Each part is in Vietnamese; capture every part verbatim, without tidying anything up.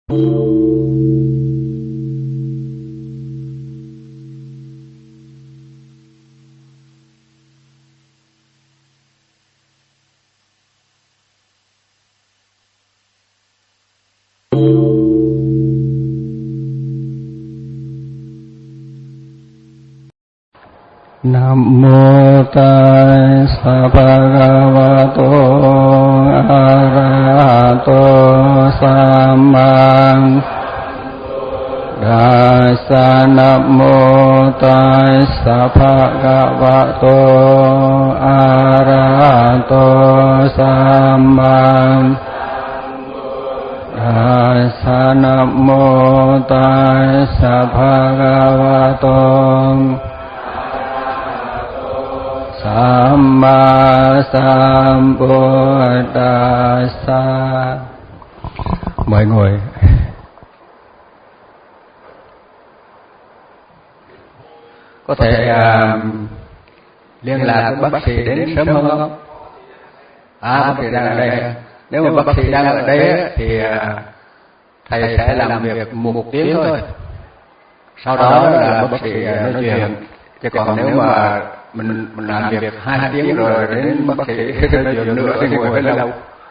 Nam mô Tassa Bhagavato Arahato Samma Tassa. Nam mô Tassa Bhagavato Arahato Samma Tassa. Nam mô Tassa Bhagavato Samma Sambuddhassa. Mời ngồi. Có thể uh, liên lạc với bác sĩ đến sớm hơn không? À, bác sĩ đang ở đây. Nếu mà bác sĩ đang ở đây thì uh, thầy sẽ làm việc một tiếng thôi. Sau đó là bác sĩ nói chuyện. Chứ còn nếu mà mình mình làm việc hai tiếng rồi đến bác sĩ nói chuyện nữa thì ngồi hơi lâu.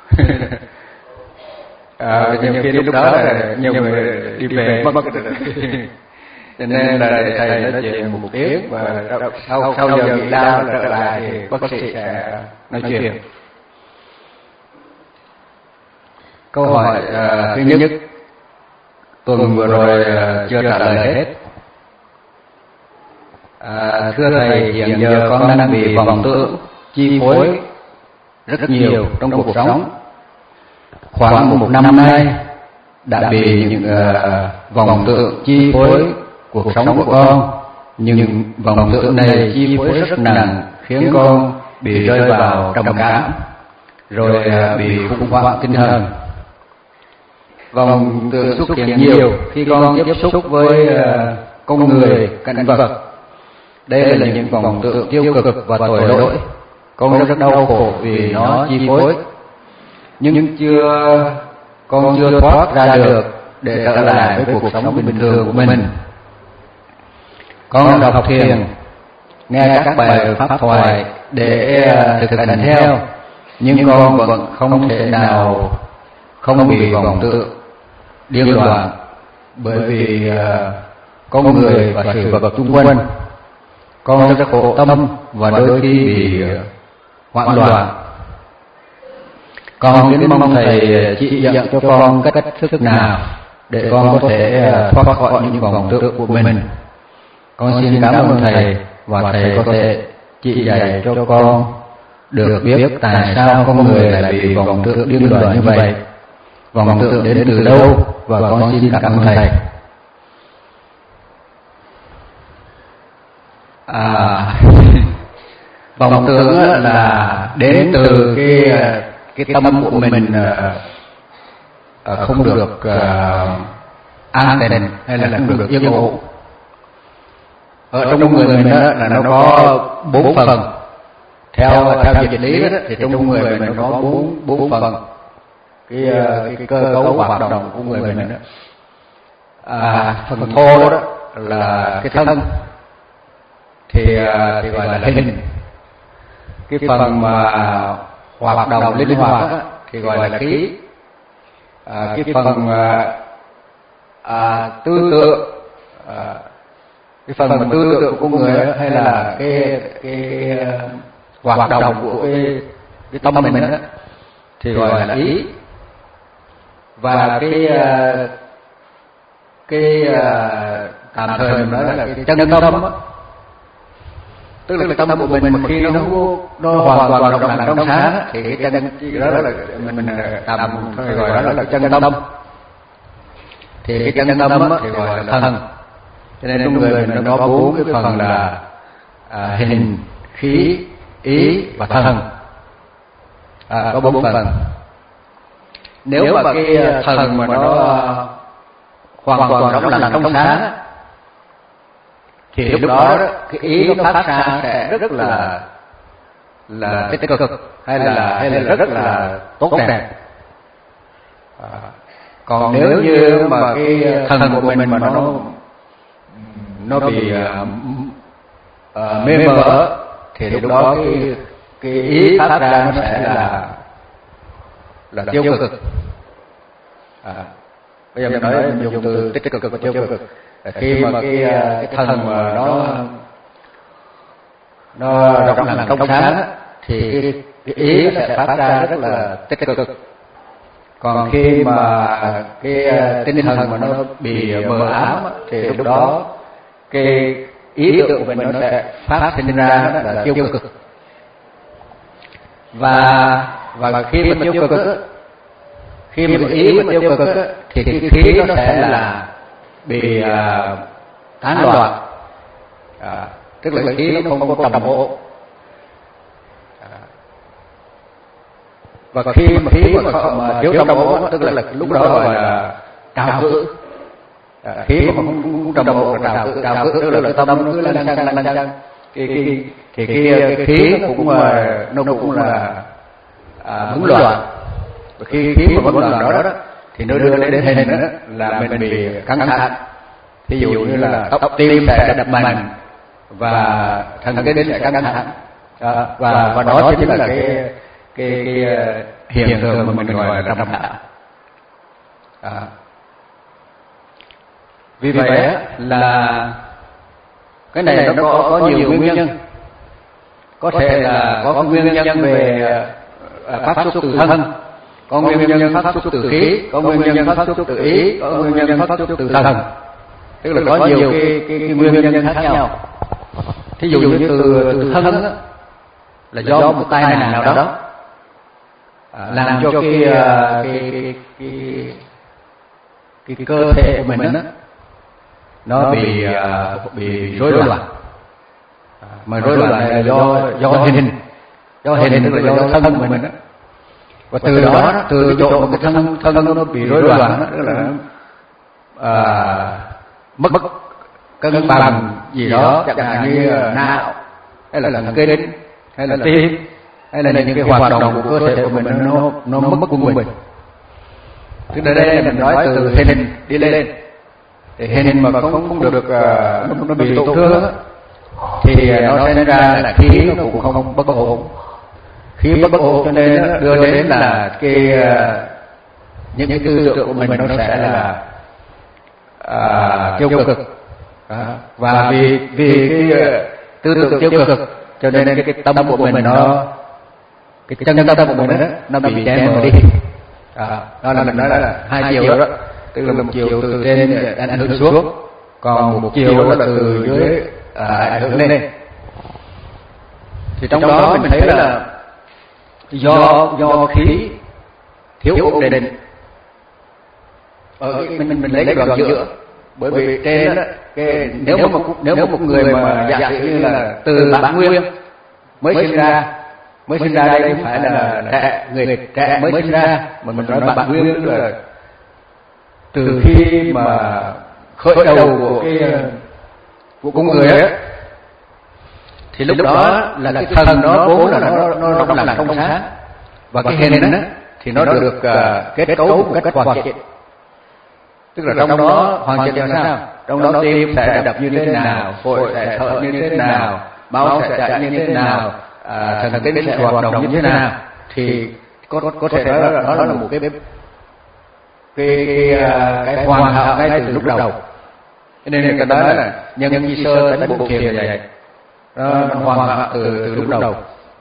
À, nhiều khi lúc đó là nhiều người đi về mất. Cho nên là thầy nói chuyện một tiếng và sau sau giờ nghỉ lao trở lại thì bác sĩ sẽ nói chuyện. Câu hỏi uh, thứ nhất, tuần vừa rồi uh, chưa trả lời hết. À, thưa thầy, hiện giờ con đang bị vọng tưởng chi phối rất nhiều trong cuộc sống. Khoảng một năm nay đã bị những uh, vọng tưởng chi phối cuộc sống của con. Nhưng vọng tưởng này chi phối rất nặng, khiến con bị rơi vào trầm cảm, rồi uh, bị khủng hoảng tinh thần. Vọng tưởng xuất hiện nhiều khi con tiếp xúc với uh, con người, cảnh vật. Đây là những vọng tưởng tiêu cực và tội lỗi. Con rất đau khổ vì nó chi phối. Nhưng chưa con chưa thoát ra được để trở lại với cuộc sống bình thường của mình. Con đọc thiền, nghe các bài pháp thoại để thực hành theo, nhưng con vẫn không thể nào không bị vọng tưởng điên loạn, bởi vì con người và sự vật xung quanh. Con rất khổ tâm và đôi khi bị hoảng loạn. Con đến mong thầy chỉ dẫn cho con cách thức nào để con có thể thoát khỏi những vọng tưởng của mình. Con xin cảm ơn thầy, và thầy có thể chỉ dạy cho con được biết tại sao con người lại bị vọng tưởng điên loạn như vậy, vọng tưởng đến từ đâu, và con xin cảm ơn thầy. À, vọng tưởng là đến từ cái cái tâm của mình uh, không được uh, an định hay là không được yên ổn. Ở trong người mình đó là nó có bốn phần. Theo theo dịch lý đó, thì trong người mình nó có bốn bốn phần. Cái, cái, cái cơ cấu hoạt động của người mình đó. À, phần thô đó là cái thân. Thì, thì gọi là hình. Cái phần mà hoạt động linh hoạt thì gọi là khí. À, cái phần à, tư tưởng, à, cái phần mà tư tưởng của người hay là cái cái hoạt động của cái cái tâm mình đó, thì gọi là ý. Và cái cái tạm thời mình nói là cái chân tâm đó. Tức là cái tâm của mình mà khi nó nó hoàn toàn động lặng trong sáng thì cái chân đó là mình tạm thời gọi đó là chân tâm. Thì cái chân tâm thì gọi là thân. Cho nên trong người mình nó có bốn cái phần là à, hình, khí, ý và thân. À, có bốn phần. Nếu mà cái thần mà nó hoàn toàn động lặng trong sáng thì lúc đó cái ý nó phát ra sẽ rất là là tích cực hay là hay là rất là tốt đẹp. À, Còn nếu như mà cái thân của mình mà nó nó bị uh, uh, mê mờ thì lúc đó cái cái ý phát ra nó sẽ là là tiêu cực. À, bây giờ mình nói mình dùng từ tích cực và tiêu cực. Khi mà cái cái thân mà nó nó rộng lặng trong sáng thì cái, cái ý nó sẽ phát ra rất là tích cực. Còn khi mà cái tinh thần mà nó bị mờ ám thì lúc đó cái ý tưởng của mình nó sẽ phát sinh ra là tiêu cực. Và và khi mà tiêu cực khi mà ý mà tiêu cực thì cái khí nó sẽ là bị uh, tán loạn, à, tức là khí nó không có đồng bộ. À, và khi mà khí mà, mà thiếu đồng bộ tức là lúc đó gọi là trào cự. À, khí mà không, không đồng bộ là trào cự, trào cự tức là cái tâm nó cứ lăn xăng lăn xăng. Cái cái thì cái, cái khí nó cũng nó cũng là à, bấn loạn. Và khi khí mà bấn loạn đó đó thì nó đưa đến hình đó là mình bị căng thẳng. Thí dụ như là tóc tim sẽ đập mạnh và thần kinh sẽ căng thẳng. À, và và đó chính là cái cái, cái hiện tượng mà mình gọi là trầm cảm. À, vì vậy là cái này nó có có nhiều nguyên nhân. Có thể là có nguyên nhân về phát xuất từ thân, có nguyên nhân phát xuất từ khí, có nguyên nhân phát xuất từ ý, có nguyên nhân phát xuất từ thần. Tức là có nhiều cái, cái, cái nguyên nhân khác nhau. Thí dụ như từ từ thân đó, là do một tai nạn nào đó à, làm cho cái cái cái cái, cái, cái cơ thể của mình đó, nó bị bị rối loạn. À, mà rối loạn là do do hình do hình tức là do thân của mình đó. Và từ đó từ cái chỗ mà cái thân thân nó bị rối loạn đó, tức là à, mất cân bằng gì đó, chẳng hạn như não hay là thần kinh hay là tim hay là những cái hoạt động của cơ thể của mình nó nó mất quân bình. Tức là đây mình nói từ hình đi lên, thì hình mà không không được nó, nó bị tổn thương thì nó sẽ ra là khí nó cũng không bất ổn. Khí bất ổn cho nên nó đưa đến là cái những cái tư tưởng của mình nó sẽ là à, tiêu cực. À, và vì vì cái tư tưởng tiêu cực cho nên cái, cái tâm của mình nó cái chân tâm của mình đó, nó bị che mờ đi. À, đó là mình nói là hai chiều đó, tức là một chiều từ trên ảnh hưởng xuống, còn một chiều đó là từ dưới à, ảnh hưởng lên. Thì trong đó mình thấy là do do khí thiếu ổn định ở cái, mình mình lấy cái đoạn giữa. Bởi vì trên đó, cái, nếu mà nếu một người mà giả sử như là từ bản nguyên mới sinh ra mới sinh ra đây không phải là trẻ người trẻ mới sinh ra, mà mình nói bản nguyên tức là từ khi mà khởi đầu của cái của con người ấy, thì lúc đó là cái thần nó vốn là nó nó trong lành trong sáng, và cái hình đó thì nó được uh, kết cấu một cách hoàn chỉnh. Tức là trong đó hoàn chỉnh là sao? Trong đó tim sẽ đập như thế nào, phổi sẽ thở như thế nào, máu sẽ chạy như thế nào, à, thần kinh sẽ hoạt động như thế nào, thì có có thể nói là nó là một cái cái cái, cái hoàn hảo ngay từ lúc đầu. Cho nên người ta nói là nhân nhân chi sơ tánh bộ thiền vậy, nó hoàn hảo từ từ lúc đầu.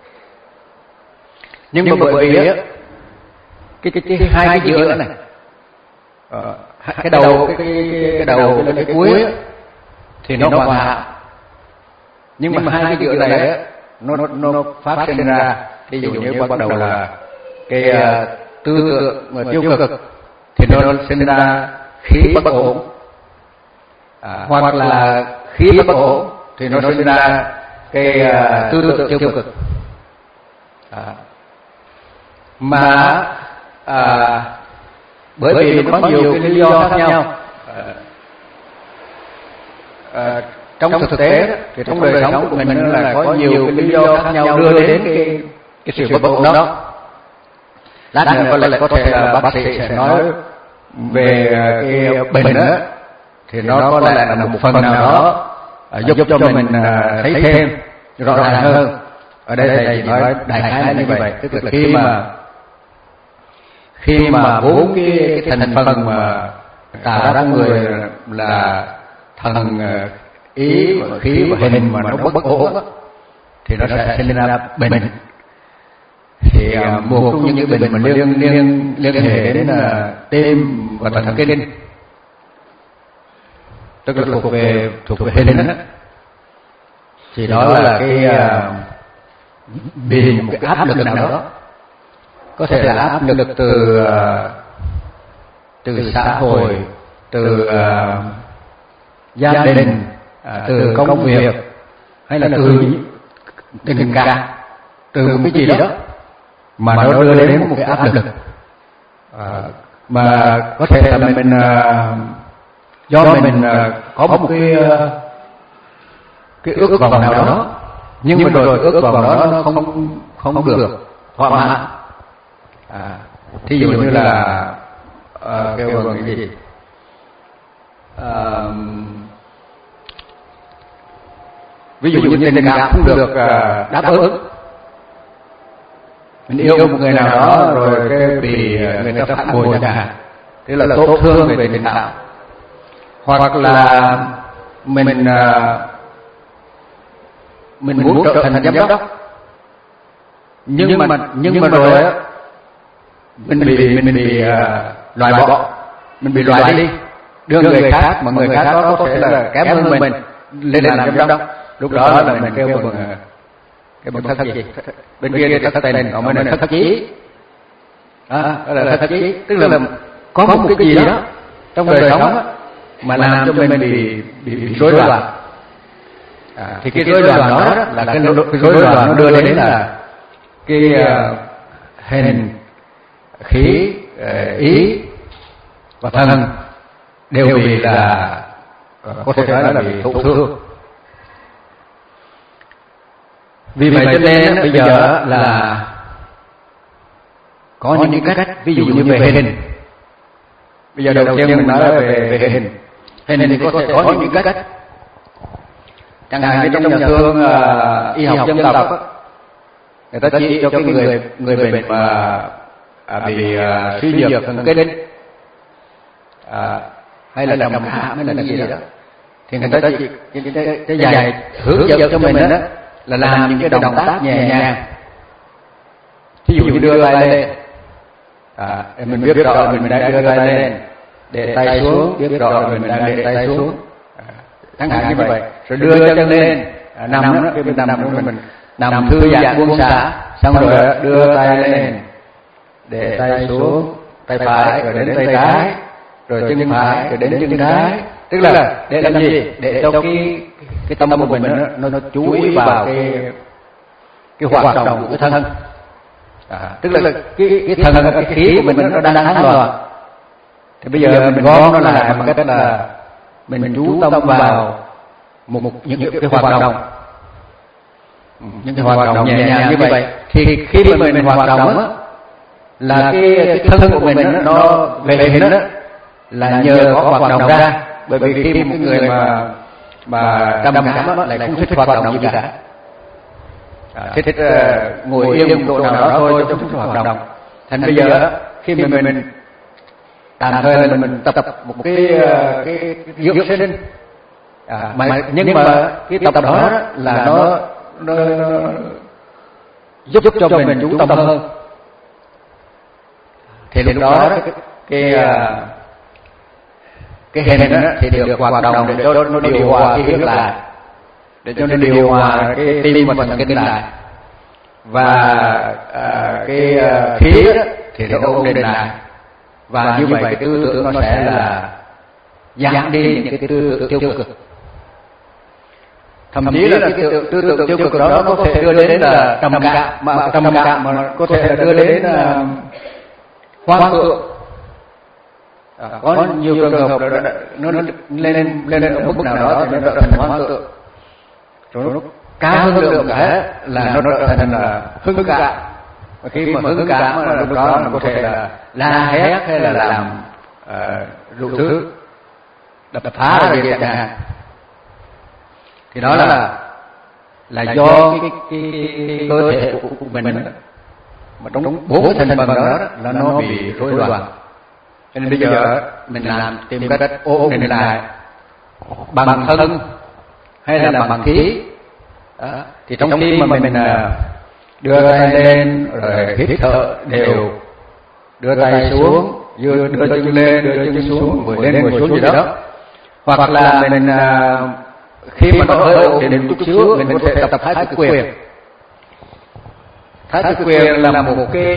Nhưng mà bởi vì á cái cái, cái hai cái giữa này, ờ, cái đầu cái cái cái đầu cái, cái cuối ấy, thì nó hoàn hảo, nhưng mà hai cái giữa này á nó nó phát sinh ra, ví dụ như bắt đầu là cái uh, tư tưởng mà tiêu cực thì nó sinh ra khí bất ổn, à, hoặc là khí bất ổn thì nó sinh ra cái uh, tư tưởng tiêu cực. À, mà à, bởi vì nó có nhiều cái lý do khác nhau. À, à, trong thực tế đó, thì trong đời sống của mình là có nhiều cái lý do khác nhau đưa đến cái cái sự bất ổn đó. Lát nữa có lẽ có thể là bác sĩ sẽ nói về cái bệnh đó thì nó có lẽ là một phần nào đó giúp cho mình thấy thêm rõ ràng hơn. Ở đây thầy chỉ nói đại khái như vậy, tức là khi mà khi mà bốn cái, cái thành phần mà tạo ra người là thần, ý, và khí và hình mà nó bất ổn thì nó sẽ sinh ra bệnh. Thì một trong những cái bệnh mà liên liên liên hệ đến tim và thần kinh, tức là thuộc về thuộc về hình đó, thì đó là cái bị một cái áp lực nào đó, có thể là áp lực từ từ xã hội, từ uh, gia đình, uh, từ công việc, hay là từ tình cảm, từ một cái gì đó mà nó đưa đến một cái áp lực, uh, mà có thể là mình uh, do mình uh, có một cái uh, cái ước vọng nào đó, nhưng mà rồi ước vọng đó nó không không được thỏa mãn. À, thí dụ như là uh, kêu bằng cái gì, uh, ví dụ như tình cảm không được uh, đáp ứng, mình yêu một người nào đó rồi cái bị người ta phản bội chẳng hạn, thế là tổn thương về tình cảm, hoặc là mình uh, mình muốn trở thành giám đốc, nhưng mà nhưng mà rồi á mình bị mình bị uh, loại bỏ, mình bị loại đi, đưa người khác mà người khác đó có thể là kém hơn mình lên làm giám đốc. Lúc đó là mình kêu bằng cái bằng thất gì, bên kia thất tình, còn bên này thất chí, đó là thất chí, tức là có một cái gì đó trong đời sống mà làm cho mình bị bị, bị rối loạn. À, thì cái rối loạn đó là cái rối loạn nó đưa đến là cái uh, hình, khí, uh, ý và thân đều bị là uh, có thể nói là bị tổn thương. Vì vậy cho nên bây giờ là có những cách, ví dụ như về hình. Bây giờ đầu tiên mình nói về về hình, hình thì có thể có những cách. Chẳng hạn như trong nhà thương uh, y học dân tộc á, người ta chỉ cho cái người người bệnh mà à, bị uh, suy nhược thần kinh, à, hay là trầm cảm hay là cái gì đó, thì người ta chỉ cái dạy hướng dẫn cho mình đó là làm những cái động tác nhẹ nhàng. Thí dụ như đưa tay lên, à, mình biết rõ mình đang đưa tay lên, để tay xuống, biết rõ mình đang để tay xuống, chẳng hạn như vậy, rồi đưa chân lên, à, nằm đó, khi mình nằm mình, mình nằm thư giãn buông xả, xong rồi đưa tay lên, để tay xuống, tay phải rồi đến tay trái, rồi chân phải rồi đến chân trái, tức là để làm gì? Để cho cái cái tâm của mình nó nó, nó chú ý vào cái cái hoạt động của cái thân, à, tức là cái cái thân cái khí của mình nó đang thắng loạn. Thì bây giờ mình gom nó lại bằng cách là mình chú tâm vào một, một những cái hoạt động, những cái hoạt động nhẹ nhàng như vậy, thì khi mà mình hoạt động á, là cái, cái thân của mình nó, nó về hình đó là nhờ có hoạt động ra. Bởi vì khi một người mà mà trầm cảm lại không thích hoạt động gì cả, à, thích uh, ngồi yên một chỗ nào đó thôi chứ không thích hoạt động. Thành bây giờ khi mình mình tạm thời là mình tập một cái cái dưỡng sinh, à, mà nhưng mà cái tập đó là nó nó giúp cho mình chú tâm hơn, thì lúc đó cái cái cái hình đó thì được hoạt động để cho nó điều hòa cái huyết lại, để cho nó điều hòa cái tim và thần kinh lại, và à, cái khí đó thì nó ổn định lại, và như vậy cái tư tưởng nó sẽ là giảm đi những cái tư tưởng tiêu cực. Thậm chí là cái tư, tư tưởng tiêu cực đó nó có thể đưa đến là trầm cảm, mà trầm cảm mà có thể là đưa đến uh, hoang tưởng. À, có nhiều trường hợp đó, nó lên lên lên ở mức nào đó thì nó trở thành hoang tưởng, rồi nó cao hơn lượng cả là nó trở thành là hưng cảm. Và khi mà hưng cảm là lúc đó nó có thể là la hét hay là làm uh, rượu thức, đập phá rồi vậy chẳng hạn. Thì đó là là do cái cái, cái, cái cơ thể của, của mình mà trong bốn thành phần đó là nó bị rối loạn. Cho nên bây giờ mình làm tìm cách ổn định lại bằng thân hay là bằng khí. Đó. Thì trong khi mà mình đưa tay lên rồi hít thở đều, đưa tay xuống, đưa đưa chân lên, đưa chân xuống, vừa lên vừa xuống gì đó, hoặc là mình khi mà nó hơi ổn định chút xíu, mình có thể tập thái cực quyền. Thái cực quyền là một cái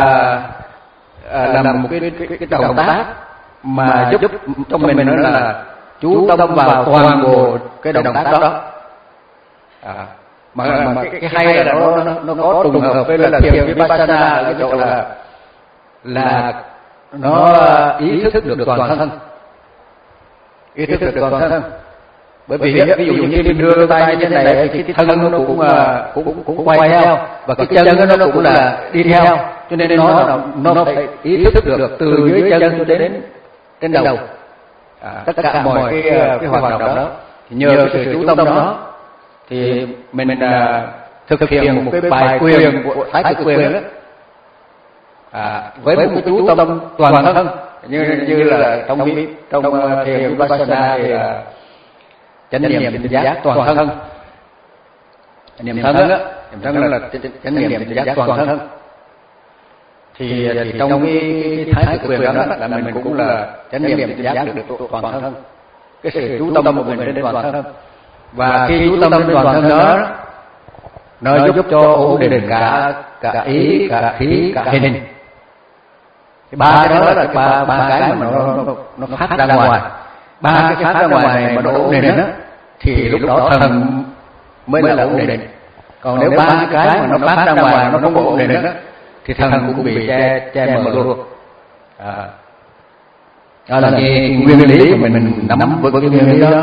là một cái cái, cái động tác mà giúp cho mình mình nói là chú tâm vào toàn bộ cái động tác đó. À, mà mà cái, cái hay là nó nó, nó có trùng hợp với là thiền vipassana ở cái chỗ là là nó ý thức được toàn thân, ý thức được toàn thân. Bởi vì ví dụ như khi mình đưa tay như thế này thì cái thân nó cũng cũng cũng quay theo và cái chân nó cũng là đi theo, cho nên nó nó phải ý thức được từ dưới chân cho đến trên đầu. À, tất cả mọi cái cái hoạt động đó thì nhờ cái sự chú tâm đó thì mình mình thực hiện một cái bài quyền của thái cực quyền đó, à, với một cái chú tâm toàn thân như như là trong trong thiền vipassana thì chánh niệm tỉnh giác toàn thân. Niệm thân á, niệm thân là chánh niệm tỉnh giác toàn thân. Thì thì trong cái, cái thái cực quyền đó là mình cũng là chánh niệm tỉnh giác được toàn thân. Cái sự chú tâm của mình đến toàn thân. Và khi chú tâm đến toàn thân đó, nó giúp cho ổn định cả cả ý, cả khí, cả hình. Cái ba cái đó là cái ba ba cái mà nó nó nó phát ra ngoài. Ba cái phát ra ngoài này mà nó ổn định á thì lúc đó thần mới là ổn định. Còn nếu ba cái mà nó phát ra ngoài nó không ổn định á thì thần cũng bị che che mờ luôn. À, đó là cái, cái nguyên lý của mình mình nắm vững cái nguyên lý đó.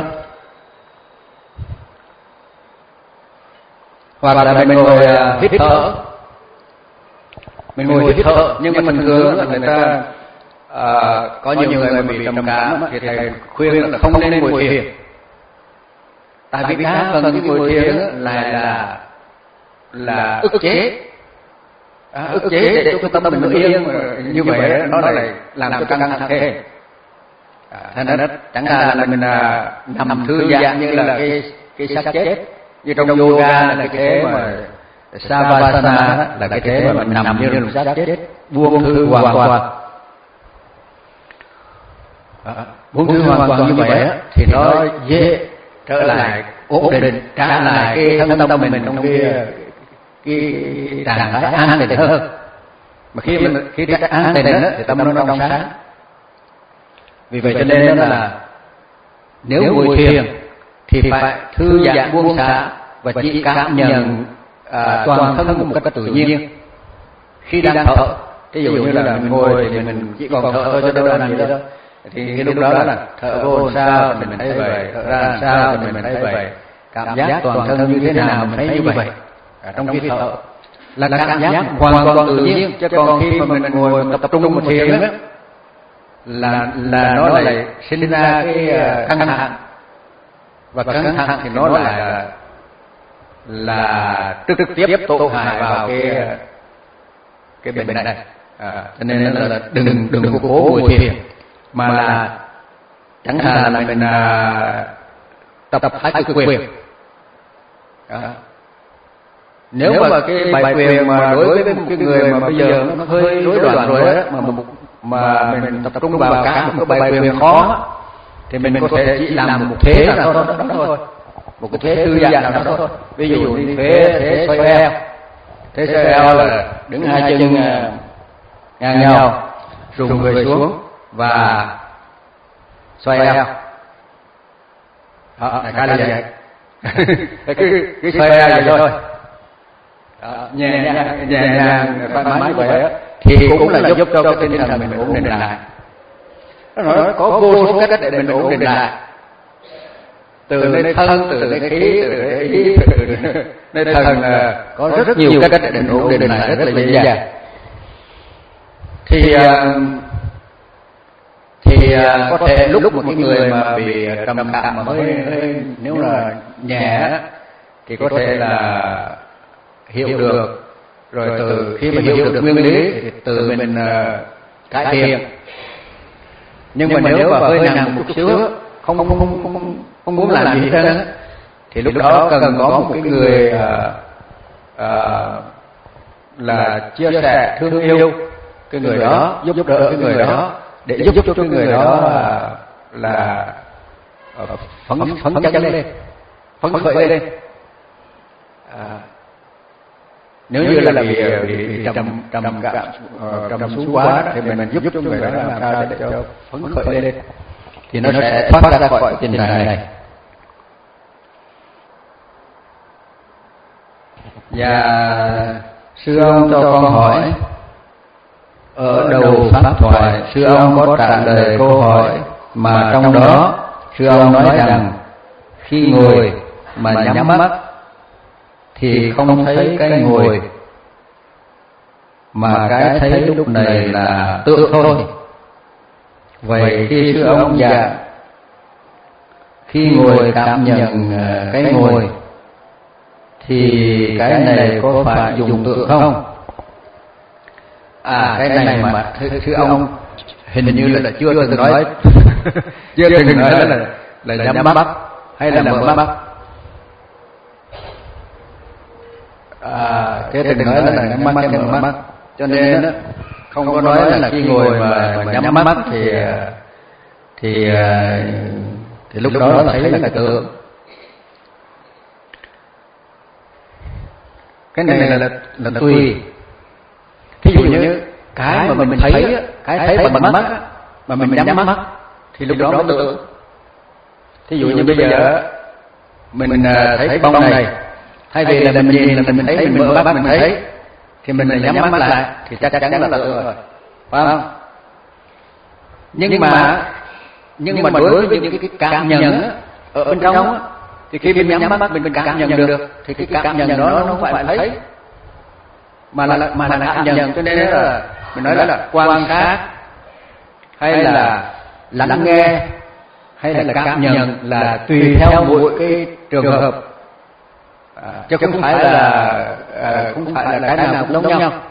Hoặc là mình ngồi hít thở, mình ngồi hít thở nhưng mà mình thường là người ta à, có nhiều người mà bị trầm cảm thì thầy khuyên là không nên ngồi thiền. Tại vì đa phần cái ngồi thiền là là là ức chế, à, ức chế để cho tâm mình nó yên, như vậy nó lại làm cho căng thẳng thêm. À, thành ra chẳng hạn là mình là nằm thư giãn như là cái cái xác chết, như trong yoga là cái thế mà savasana là cái thế mà mình nằm như là một xác chết, buông thư hoàn toàn. À, buông thư hoàn toàn như vậy á thì nó dễ trở lại ổn định, trả lại cái thân tâm mình trong cái cái trạng thái an định hơn. Mà khi mình khi an định á thì tâm nó trong sáng. Vì vậy cho nên đó là nếu ngồi thiền thì phải thư giãn buông xả và chỉ cảm nhận à, toàn thân một cách tự nhiên. Khi đang thở, ví dụ như là mình ngồi thì mình chỉ còn thở thôi chứ đâu làm gì đâu, thì cái lúc đó là thở vô sao thì mình thấy vậy, thở ra sao thì mình thấy vậy, cảm giác toàn thân như thế nào mình thấy như vậy. À, trong khi thở là cảm giác hoàn toàn tự nhiên, chứ còn khi mà mình ngồi tập trung một thiền á là là nó lại sinh ra cái căng thẳng, và căng thẳng thì nó lại là là trực tiếp tổn hại vào cái cái bệnh này. À, cho nên là, là đừng đừng có cố ngồi thiền, mà là chẳng hạn là mình à, tập tập thái cực quyền. À, nếu mà cái bài quyền mà đối với một cái người mà bây giờ nó hơi rối loạn rồi đó, mà mà mình tập trung vào cả một cái bài quyền khó thì mình có thể chỉ làm một thế nào đó, đó, đó thôi, một cái thế thư giãn nào đó thôi. Ví dụ như thế thế xoay eo, thế xoay eo là đứng hai chân ngang nhau, rùng người xuống và xoay eo. Đó, đại khái là vậy. cái cái xoay eo vậy thôi. Đó, nhẹ nhàng nhẹ nhàng thoải mái vậy á thì cũng là giúp cho cái tinh thần mình ổn định lại. Nó nói có vô số cách để mình ổn định lại, từ nơi thân, từ nơi khí, từ nơi ý, từ nơi thần là có rất nhiều cách để mình ổn định lại rất là dễ dàng. Thì thì thì à, có thể lúc một cái người mà bị trầm cảm mà hơi, hơi nếu là nhẹ thì có thể là hiểu được, rồi từ khi mà hiểu được nguyên lý thì từ mình uh, cải thiện. Nhưng mà nếu mà hơi nặng một chút xíu, không không không không không muốn làm gì hết trơn, thì lúc đó cần có một cái người uh, uh, là chia sẻ thương yêu cái người đó, giúp giúp đỡ cái người đó, để giúp cho cái người đó uh, là uh, phấn phấn chấn lên, phấn khởi lên. À, nếu như là bị bị, bị trầm trầm cảm trầm xuống quá thì mình giúp cho người đó làm sao để cho phấn khởi lên, thì nó sẽ thoát ra khỏi tình trạng này. Và sư ông cho con hỏi, ở đầu pháp thoại sư ông có trả lời câu hỏi mà trong đó sư ông nói rằng khi ngồi mà nhắm mắt thì không thấy cái ngồi, mà cái thấy lúc này là tượng thôi. Vậy khi sư ông giảng khi ngồi cảm nhận cái ngồi thì cái này có phải dùng tượng không? À, cái này mà sư ông hình như là chưa từng nói chưa từng nói là là nhắm mắt hay là mở mắt. À, thế từng nói là nhắm mắt hay mở mắt, cho nên không có nói là khi ngồi mà, mà nhắm mắt thì thì thì lúc đó là thấy là tượng. Cái này là là, là tùy. Thí dụ như cái mà mình thấy, cái thấy bằng mắt mà mình nhắm mắt thì lúc đó mới tượng. Thí dụ như bây giờ mình thấy bông này, thay vì là mình nhìn là mình thấy, mình mở mắt mình thấy, thì mình nhắm mắt lại thì chắc chắn là tượng rồi, phải không? Nhưng mà nhưng mà đối với những cái cảm nhận ở bên trong thì khi mình nhắm mắt mình cảm nhận được, thì cái cảm nhận đó nó không phải thấy, mà là mà là cảm nhận. Cho nên là mình nói là quan sát hay là lắng nghe hay là cảm nhận là tùy theo mỗi cái trường hợp, à, chứ không phải là à, không phải là cái nào cũng giống nhau.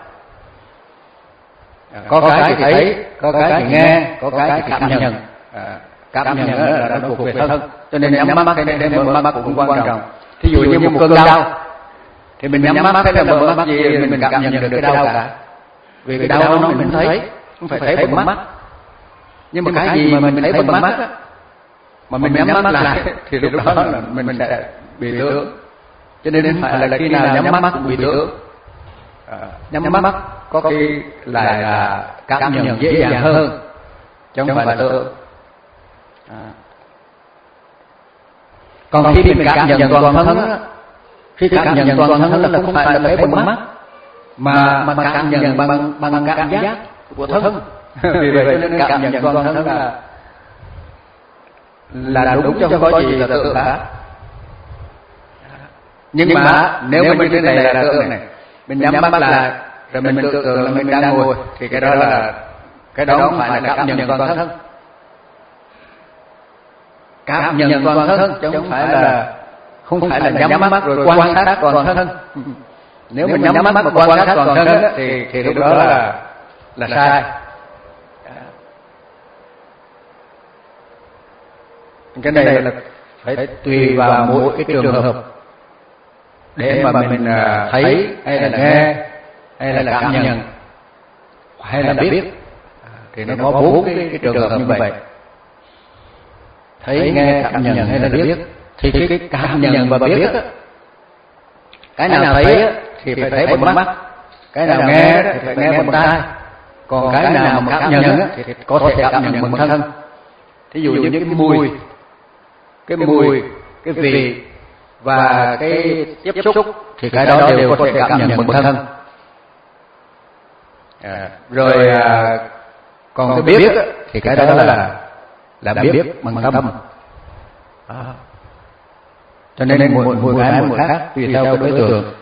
À, có cái thì thấy, có cái thì nghe, có cái thì cảm nhận. À, cảm nhận là nó thuộc về thân, cho nên nhắm mắt hay để mở mắt cũng quan trọng. Thí dụ như một cơn đau thì mình nhắm mắt hay là mở mắt gì mình cảm nhận được cái đau cả, vì cái đau nó mình thấy, không phải thấy bằng mắt. Nhưng mà cái gì mà mình thấy bằng mắt á, mà mình nhắm mắt lại thì lúc đó là mình sẽ bị tưởng. Cho nên phải là, là khi nào nhắm mắt cũng bị tưởng. À, nhắm mắt có khi lại là cảm nhận dễ dàng hơn, chứ không phải là tưởng. À. Còn khi mình cảm nhận toàn thân á, khi cảm nhận toàn thân là không phải là thấy bằng mắt, mà mà cảm nhận bằng bằng cảm giác của thân. Vì vậy nên cảm nhận toàn thân là là đúng, chứ không có gì là tượng cả. Nhưng mà nếu mình như thế này là tượng này, mình nhắm mắt lại rồi mình tưởng tượng là mình đang ngồi, thì cái đó là cái đó không phải là cảm nhận toàn thân. Cảm nhận toàn thân chứ không phải là không phải là nhắm mắt rồi quan sát toàn thân. Nếu mình nhắm mắt mà quan sát toàn thân á, thì thì lúc đó là là sai. Cái này là phải tùy vào mỗi cái trường hợp để mà mình thấy hay là nghe hay là cảm nhận hay là biết, thì nó có bốn cái, cái trường hợp như vậy: thấy, nghe, cảm nhận hay là biết. Thì cái, cái cảm nhận và biết á, cái nào thấy á, thì phải thấy bằng mắt, cái nào nghe thì phải nghe bằng tai, còn cái nào mà cảm nhận á, thì có thể cảm nhận bằng thân. Thí dụ như cái mùi, cái mùi, cái vị và cái tiếp xúc thì cái đó đều có thể cảm nhận bằng thân. À, rồi à, còn cái biết á, thì cái đó là là biết bằng tâm. À. Cho nên, nên mỗi mỗi cái mỗi khác tùy theo cái đối tượng.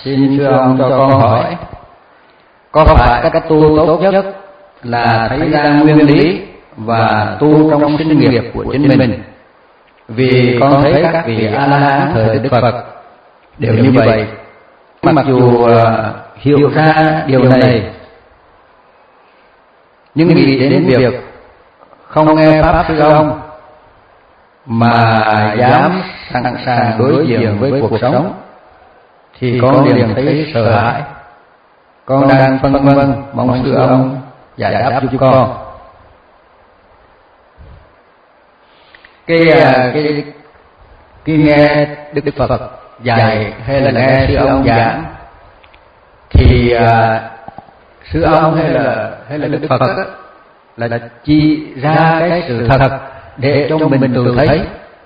xin thưa ông cho con hỏi, có phải cách tu tốt nhất là thấy ra nguyên lý và tu trong sinh nghiệp của chính mình? Vì con thấy các vị A La Hán thời Đức Phật đều như vậy. Mặc dù uh, hiểu ra điều này, nhưng nghĩ đến việc không nghe pháp sư ông mà dám sẵn sàng đối diện với cuộc sống, thì con liền thấy sợ hãi. Con đang phân vân, mong sư ông giải đáp giúp con. Cái cái cái nghe Đức Phật dạy hay là nghe sư ông giảng thì uh, sư ông hay là hay là Đức Phật đó, là, là chỉ ra cái sự thật để cho mình tự thấy,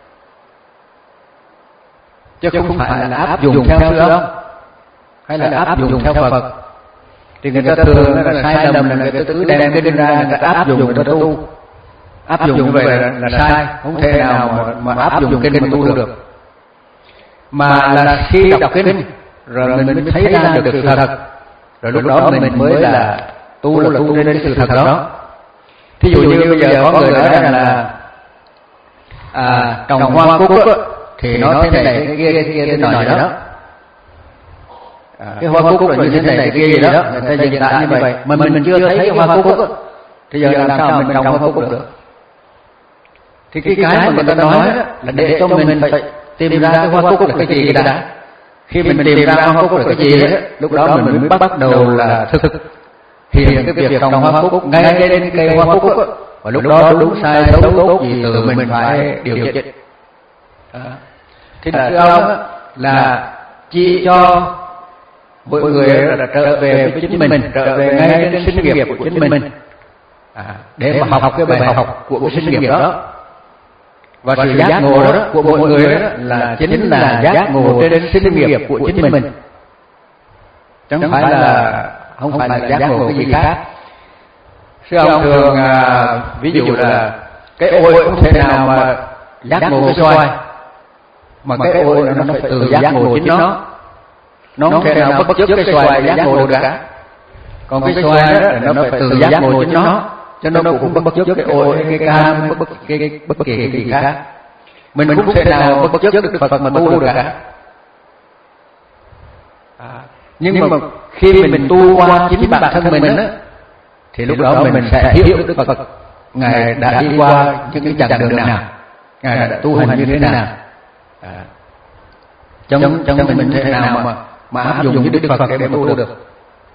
chứ không phải là áp dụng theo sư ông hay là áp dụng theo Phật. Thì người ta thường là sai lầm là người ta cứ đem cái kinh ra người ta áp dụng, người ta tu. Áp dụng như vậy là, là sai, không thể nào mà, mà áp dụng kinh mà tu được. Mà là khi đọc kinh rồi mình mới thấy ra được sự thật, rồi lúc đó mình mới là tu là tu trên sự thật đó. Thí dụ như bây giờ có người nói rằng là à, trồng hoa cúc á, thì nó thế này cái kia cái kia thế nọ đó. À, cái hoa cúc là như thế này cái kia gì đó, người ta diễn tả như vậy mà mình mình chưa thấy cái hoa cúc á, thì giờ làm sao mình trồng hoa cúc được? Thì cái cái mà người ta nói là để cho mình phải tìm ra cái hoa cúc là cái gì đã. Khi mình tìm ra hoa cúc là cái gì đó, lúc đó mình mới bắt đầu là thực hiện cái việc trồng hoa cúc ngay trên cái cây hoa cúc á. Và lúc đó đúng sai xấu tốt gì từ mình phải điều chỉnh. Thì là thưa ông là chỉ cho mọi người là trở về với chính mình, trở về ngay trên sinh nghiệp của chính mình, à, để mà học cái bài học của cái sinh nghiệp đó. Và sự giác ngộ đó của mọi người đó là chính là giác ngộ trên sinh nghiệp của chính mình, chẳng phải là không phải là giác ngộ cái gì khác. Sư ông thường à, ví dụ là cái ôi không thể nào mà giác ngộ cái xoài, mà cái ôi nó phải tự giác ngộ chính nó. Nó không thể nào bất chấp cái xoài giác ngộ được cả. Còn cái xoài đó nó phải tự giác ngộ chính nó, cho nó cũng không bất chấp cái ôi, cái cam, bất cái, cái bất kỳ cái gì khác. Mình cũng không thể nào bất chấp được Phật mà tu được cả. À, nhưng mà khi mình tu qua chính bản thân mình á, thì lúc đó mình sẽ hiểu được Phật Ngài đã đi qua những cái chặng đường nào, Ngài đã tu hành như thế nào. À, trong trong mình mình thể nào mà mà áp dụng với Đức Phật để mà tu được.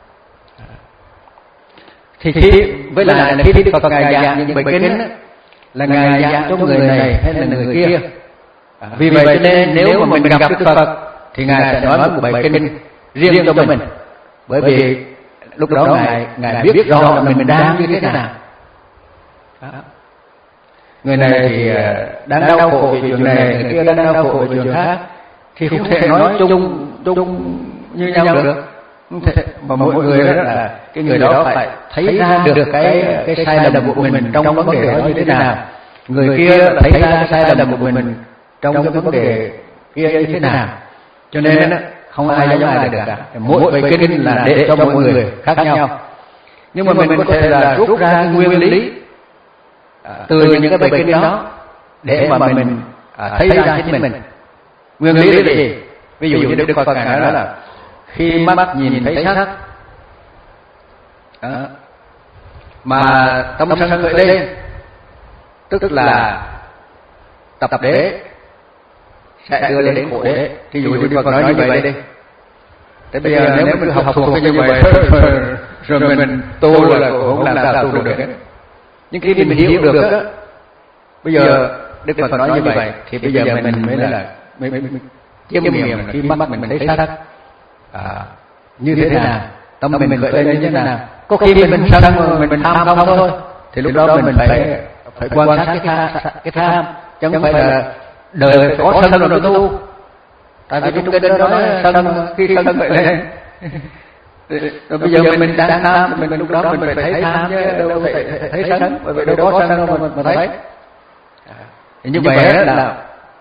Thì khi với lại là khi Đức Phật Ngài giảng những bài kinh á, là Ngài giảng cho người này hay là người kia. À, vì vậy cho nên nếu mà mình gặp Đức Phật thì Ngài sẽ nói một bài kinh riêng cho mình, bởi vì lúc đó Ngài Ngài biết rõ là mình mình đang như thế nào. Đó. Người này thì đang đau khổ vì chuyện này, người kia đang đau khổ vì chuyện khác, thì không thể nói chung chung như nhau được. Không thể, mà mỗi người đó là cái người đó phải thấy ra được cái cái sai lầm của mình trong vấn đề đó như thế nào, người kia thấy ra cái sai lầm của mình trong cái vấn đề kia như thế nào. Cho nên không ai giống ai được cả. Mỗi bài kinh là để cho mọi người khác nhau, nhưng mà mình có thể là rút ra nguyên lý từ những cái bài kinh đó để mà mình thấy ra chính mình. Nguyên lý là gì? Ví dụ như Đức Phật Ngài nói là khi mắt nhìn thấy sắc đó, mà tâm sân khởi lên, tức là tập đế sẽ đưa lên đến khổ đế. Ví dụ như Đức Phật nói như vậy đi. Thế bây giờ nếu mình học thuộc cái như vậy rồi mình tu là cũng làm sao tu được. Nhưng khi mình hiểu được á, bây giờ Đức Phật nói như vậy thì bây giờ mình mới là chiêm nghiệm khi mắt mình thấy sắc à, như thế nào, tâm mình khởi lên như thế nào. Có khi mình mình sân mình mình tham không thôi, thì lúc đó mình phải phải quan sát cái tham, cái tham, chứ không phải là đời có sân rồi tu. Tại vì trong kinh đó nói sân khi sân khởi lên, rồi bây giờ mình mình đang tham, mình lúc đó mình phải thấy tham chứ đâu phải thấy sân, bởi vì đâu có sân đâu mà mà thấy. Như vậy là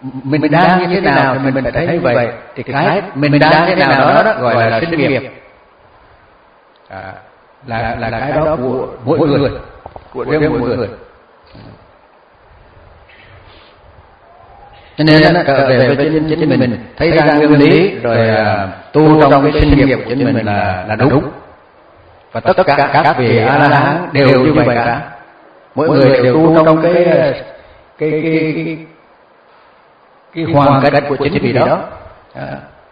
mình đang như thế nào thì mình phải thấy vậy. Thì cái mình đang như thế nào đó, đó gọi là sinh nghiệp, à, là là cái đó của mỗi người, của riêng mỗi người. Cho nên trở về với chính, chính mình thấy ra nguyên lý rồi à, tu trong cái sinh nghiệp của chính mình là là đúng. Và tất cả các vị A La Hán đều như vậy cả. Mỗi người đều tu trong cái cái cái cái, cái hoàn cảnh của chính vị đó. À.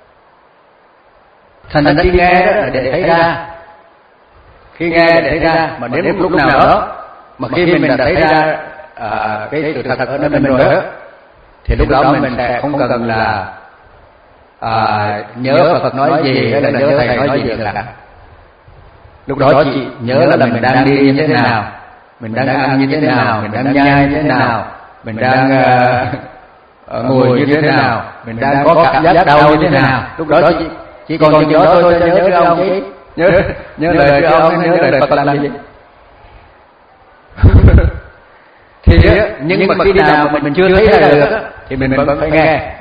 Thành ra khi nghe đó là để thấy ra, khi nghe để thấy ra, mà đến một lúc nào đó mà khi mình đã thấy ra à, cái sự thật ở nơi mình rồi đó, thì lúc đó mình sẽ không cần là à, nhớ Phật nói gì hay là nhớ thầy nói gì cả. Lúc đó chỉ nhớ là mình đang đi như thế nào, mình đang ăn như thế nào, mình đang nhai như thế nào, mình đang uh, ngồi như thế nào, mình đang có cảm giác đau như thế nào. Lúc đó chỉ, chỉ còn những đó thôi, cho nhớ cái ông chứ, nhớ nhớ lời cái ông, nhớ lời Phật làm gì. Thì nhưng mà khi nào mà mình chưa thấy ra được thì mình vẫn phải nghe.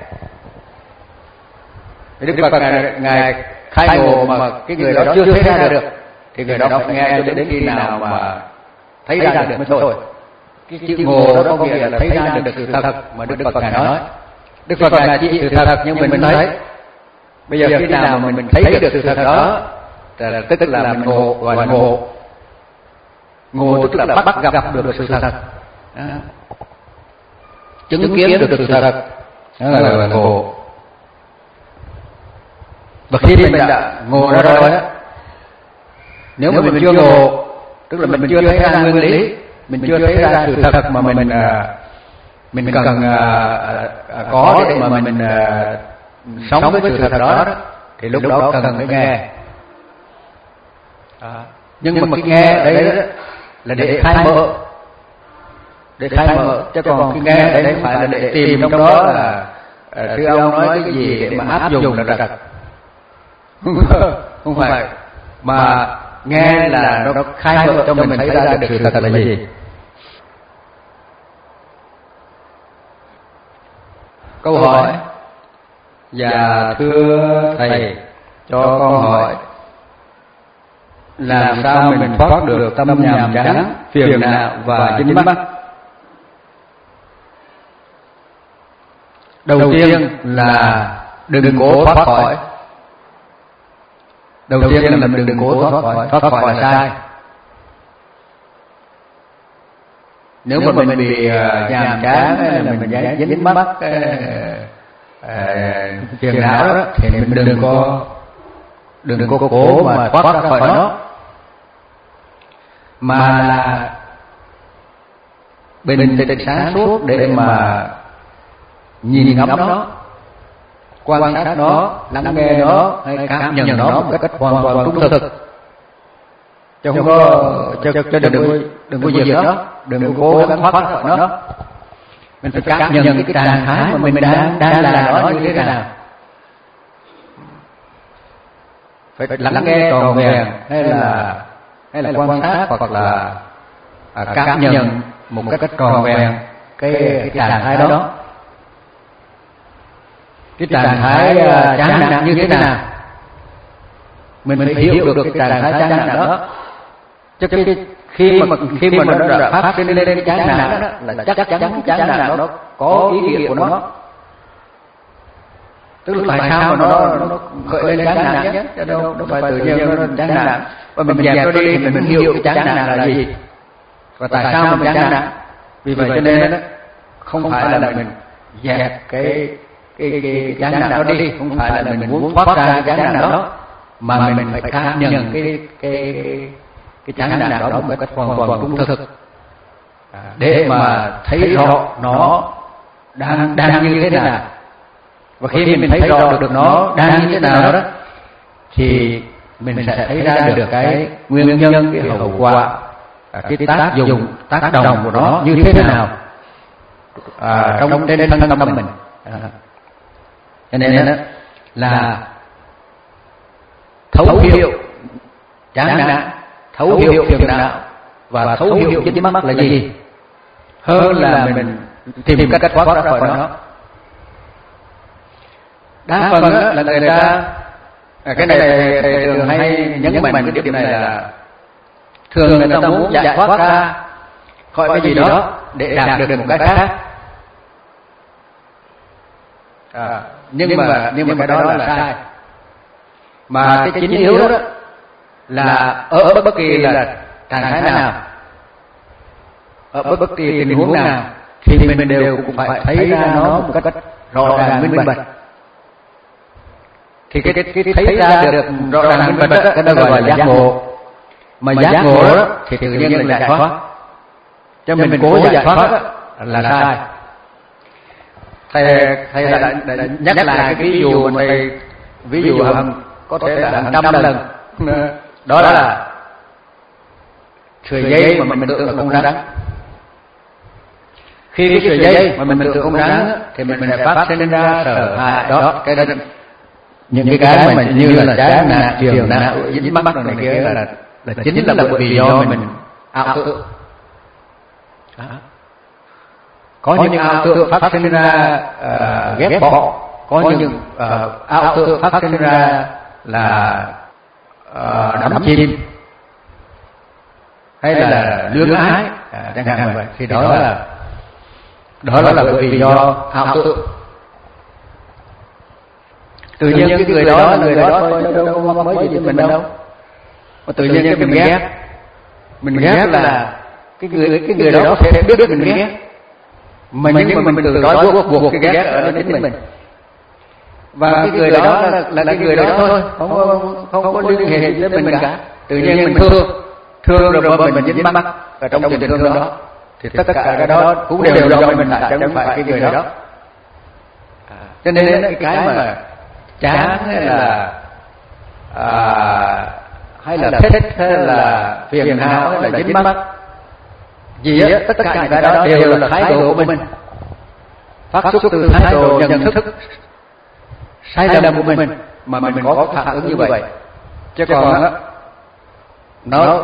Đức Phật ngài, ngài khai ngộ mà cái người đó chưa thấy ra được thì người đó phải nghe cho đến khi nào mà thấy ra được mới thôi. Cái chữ ngộ đó có nghĩa là thấy ra được sự thật mà Đức Phật ngài nói. Đức Phật ngài chỉ sự thật nhưng mình mới thấy. Bây giờ khi nào mà mình thấy được sự thật đó là tức là mình ngộ, gọi là ngộ. Ngộ tức là bắt gặp được sự thật. Đó. Chứng kiến được sự thật đó là, là ngộ. Và khi mình đã ngộ ra rồi đó, nếu mà mình chưa ngộ, tức là mình chưa thấy ra nguyên lý, mình chưa thấy ra sự thật mà mình mình cần có để mà mình sống với sự thật đó, thì lúc đó cần phải nghe. Nhưng mà cái nghe đấy là để khai mở, để khai mở, chứ còn cái nghe đấy không phải là để tìm trong đó là thưa ông nói cái gì để mà áp dụng là thật. Không phải, mà nghe là nó khai mở cho mình thấy ra được sự thật là gì. Câu hỏi: dạ thưa thầy, cho con hỏi làm sao mình thoát được tâm nhàm chán, phiền não và dính mắc? Đầu tiên là đừng cố thoát khỏi. Đầu tiên là mình đừng cố thoát khỏi, thoát khỏi là sai. Nếu mà mình bị nhàm chán hay là mình dính mắc phiền não đó thì mình đừng có đừng có cố mà thoát ra khỏi nó, mà là bình tĩnh sáng suốt để mà nhìn ngắm nó, quan sát nó, lắng nghe nó, hay cảm nhận nó một cách hoàn toàn trung thực, chứ không có cho, cho đừng có đừng có diệt nó, đừng có cố gắng thoát khỏi nó. Mình phải cảm nhận cái trạng thái mà mình đang đang là nó như thế nào, phải lắng nghe tròn vẹn, hay là hay là quan sát hoặc là à, cảm nhận một cách tròn vẹn cái cái trạng thái đó. Cái trạng thái uh, chán nản như thế nào, mình phải hiểu được cái trạng thái chán nản đó. Chứ cái khi mà khi mà nó đã phát sinh lên cái chán nản đó là chắc chắn cái chán nản đó có ý nghĩa của nó. Tức là tại sao mà nó nó khởi lên chán nản nhé, chứ đâu đâu phải tự nhiên nó chán nản. Và mình dẹp nó đi thì mình hiểu cái chán nản là gì và tại sao mình chán nản. Vì vậy cho nên đó, không phải là mình dẹp cái cái cái chán nản đó đi, không phải là mình muốn thoát ra cái chán nản đó, mà mình phải cảm nhận cái cái cái chán nản đó một cách hoàn toàn trung thực, để mà thấy rõ nó đang đang như thế nào. Và khi mình thấy rõ được nó đang như thế nào đó thì mình sẽ thấy ra được cái nguyên nhân, cái hậu quả, cái tác dụng, tác động của nó như thế nào à, trong trên thân tâm mình. Cho nên là thấu hiểu chán nản, thấu hiểu phiền não và thấu hiểu dính mắc là gì, hơn là mình tìm cách thoát ra khỏi nó. đa phần á, là người ta cái này thầy, thầy thường hay nhấn mạnh cái điểm này là thường người ta muốn giải thoát ra khỏi cái gì đó để đạt được một cái khác. À, nhưng mà nhưng mà cái đó là sai. Mà cái chính yếu đó là ở bất kỳ là trạng thái nào, ở bất kỳ tình huống nào thì mình đều cũng phải thấy ra nó một cách rõ ràng minh bạch. Thì cái, cái, cái thấy ra được rõ ràng minh bạch đó, cái đó gọi là giác ngộ. Mà giác ngộ đó thì tự nhiên là giải thoát. Cho mình cố giải thoát đó, là sai. Thầy thầy đã, đã, đã nhắc lại cái ví dụ mà thầy ví dụ hàng có thể là hàng trăm lần. Đó là sợi dây mà mình tưởng là con rắn. Khi cái sợi dây mà mình tưởng con rắn thì mình sẽ phát sinh ra sợ hãi đó. Cái đó những cái cái mà như là chán nản, phiền não, dính mắc này kia là là chính là bởi vì do mình ảo tưởng. Có những ảo tưởng phát sinh ra uh, ghét bỏ, có những uh, ảo tưởng phát sinh ra là uh, đắm chìm hay là luyến ái à, chẳng hạn vậy. Thì đó là đó là bởi vì do ảo tưởng. Tự nhiên cái người đó là người đó thôi, đâu đâu có mới gì mình đâu. Mà tự nhiên cái mình ghét, mình ghét là cái người cái người đó có thể biết mình ghét, mà nhưng mà mình tự nói buộc buộc cái ghét ở đến chính mình. Và cái người đó là, là cái người đó thôi, không có không có liên hệ gì với mình cả. Tự nhiên mình thương thương rồi rồi mình dính mắc ở trong tình thương đó, thì tất cả cái đó cũng đều do mình đã, chứ không phải cái người đó. Cho nên cái cái mà chán hay là à, hay là thích hay là phiền não hay là dính mắc gì á, tất cả những cái đó đều là thái độ của mình, phát xuất từ thái độ nhận thức sai lầm của mình mà mình có phản ứng như vậy. Chứ còn á nó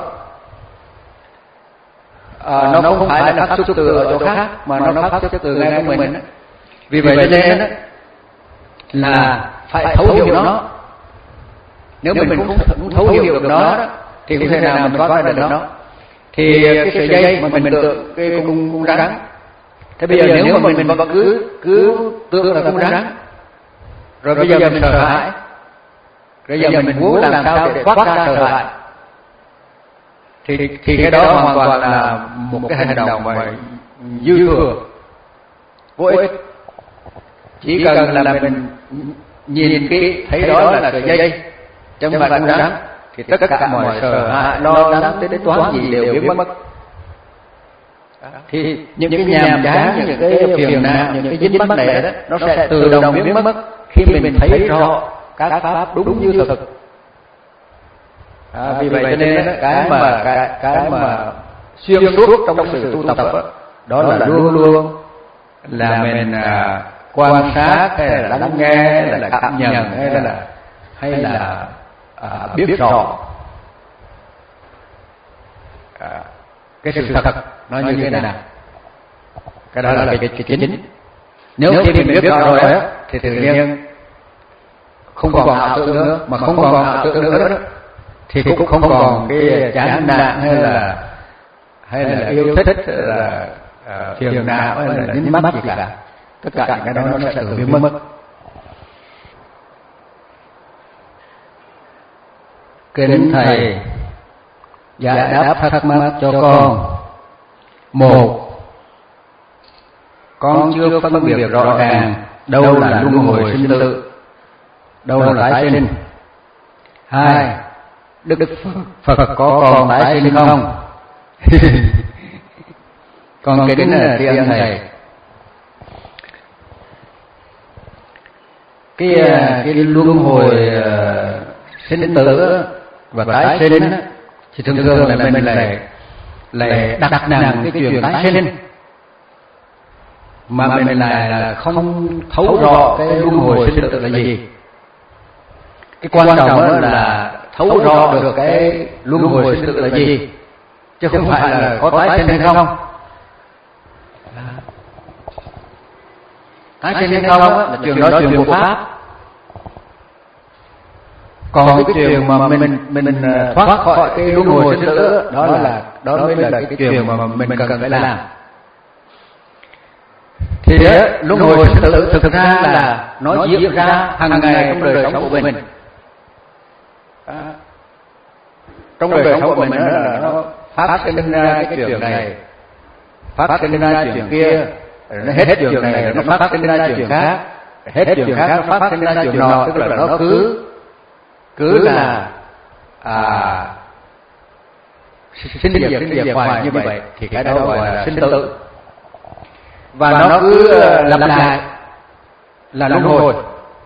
à, nó không phải là phát xuất từ ở chỗ khác mà nó phát xuất từ ngay của mình. Vì vậy cho nên á là phải thấu hiểu nó. Nếu mình không, không thấu hiểu được nó đó, thì không thể nào mình có được nó. Thì cái sợi dây mà mình tưởng cái cung cung rắn, thế bây giờ nếu mà mình vẫn cứ cứ tưởng là cung rắn, rồi bây giờ mình sợ hãi, bây giờ mình muốn làm sao để thoát ra sợ hãi, thì thì cái đó hoàn toàn là một cái hành động mà dư thừa, vô ích. Chỉ cần là mình nhìn cái thấy đó là sợi dây trong vài cung rắn, thì tất cả mọi sợ hãi lo lắng đến toán gì đều biến mất. Thì những cái nhàm chán, những cái phiền não, những cái dính mắc này đó, nó sẽ tự động biến mất khi mình thấy rõ các pháp đúng như thực. À, vì vậy cho nên cái mà cái, cái mà xuyên suốt trong sự tu tập đó, đó là luôn luôn là mình à, quan sát hay là lắng nghe hay là cảm nhận hay là hay là à, biết rõ à, cái sự thật nó như thế nào. Cái đó là cái, cái, cái chính. Nếu khi mình biết rõ rồi á thì tự nhiên không còn ảo tưởng nữa, mà không còn ảo tưởng nữa đó, thì cũng không còn cái chán nản hay là hay là yêu thích hay là uh, phiền não hay là dính mắc gì cả. Tất cả cái đó nó sẽ tự biến mất. Kính thầy giải đáp thắc mắc cho con. Một, con chưa phân biệt rõ ràng đâu là luân hồi sinh tử, đâu là tái sinh. Hai, Đức Phật có còn tái sinh không? Con kính tri ân thầy. Cái cái luân hồi sinh tử và tái sinh thì thường thường là mình lại lại đặt nặng cái chuyện tái sinh, mà mình lại là không thấu rõ cái luân hồi sinh tử là gì. Cái quan trọng là thấu rõ được cái luân hồi sinh tử là gì, chứ không phải là có tái sinh hay không. Tái sinh hay không là chuyện nói chuyện của pháp, Còn cái chuyện mà mình mình thoát khỏi cái luân hồi sinh tử, đó là đó mới là cái chuyện mà mình cần phải làm. Thì luân hồi sinh tử thực ra là nó diễn ra hàng ngày trong đời sống của mình. Đó. Trong đời sống của mình là nó phát sinh ra cái chuyện này, phát sinh ra chuyện kia, nó hết chuyện này nó phát sinh ra chuyện khác, hết chuyện khác nó phát sinh ra chuyện nọ, tức là nó cứ cứ là à, sinh diệt sinh diệt hoài như vậy, thì cái đó gọi là sinh tử. Và nó cứ lặp lại là luân hồi.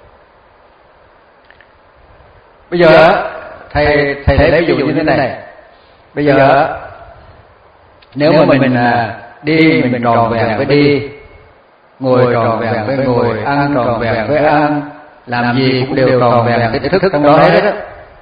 Bây giờ thầy thầy lấy ví dụ như thế này. Bây giờ nếu mà mình đi mình tròn vẹn với đi, ngồi tròn vẹn với ngồi, ăn tròn vẹn với ăn, làm gì cũng đều tròn vẹn cái thức trong đó hết á,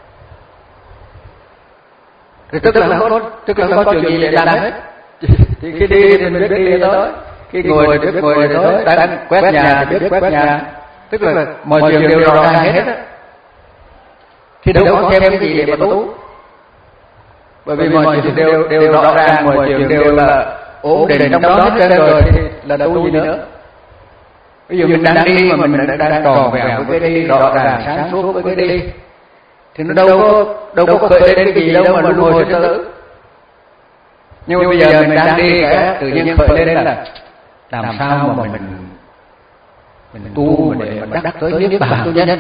thì tức là nó có tức là nó có chuyện gì để làm hết. Thì khi đi thì mình biết đi tới, khi ngồi thì biết ngồi tới, đang quét nhà thì biết quét nhà, tức là mọi chuyện đều rõ ràng hết á. Thì đâu có thêm cái gì để mà tú, bởi vì mọi chuyện đều đều rõ ràng, mọi chuyện đều là ổn định trong đó hết trơn rồi, thì là tu gì nữa. Ví dụ mình đang đi mà mình đang tròn vẹn với cái đi, rõ ràng sáng suốt với cái đi, thì nó đâu có đâu có khởi lên cái gì đâu mà luân hồi sinh tử. Nhưng mà bây giờ mình đang đi cái tự nhiên khởi lên là làm sao mà mình mình tu mà để mà đắc tới niết bàn tu nhân,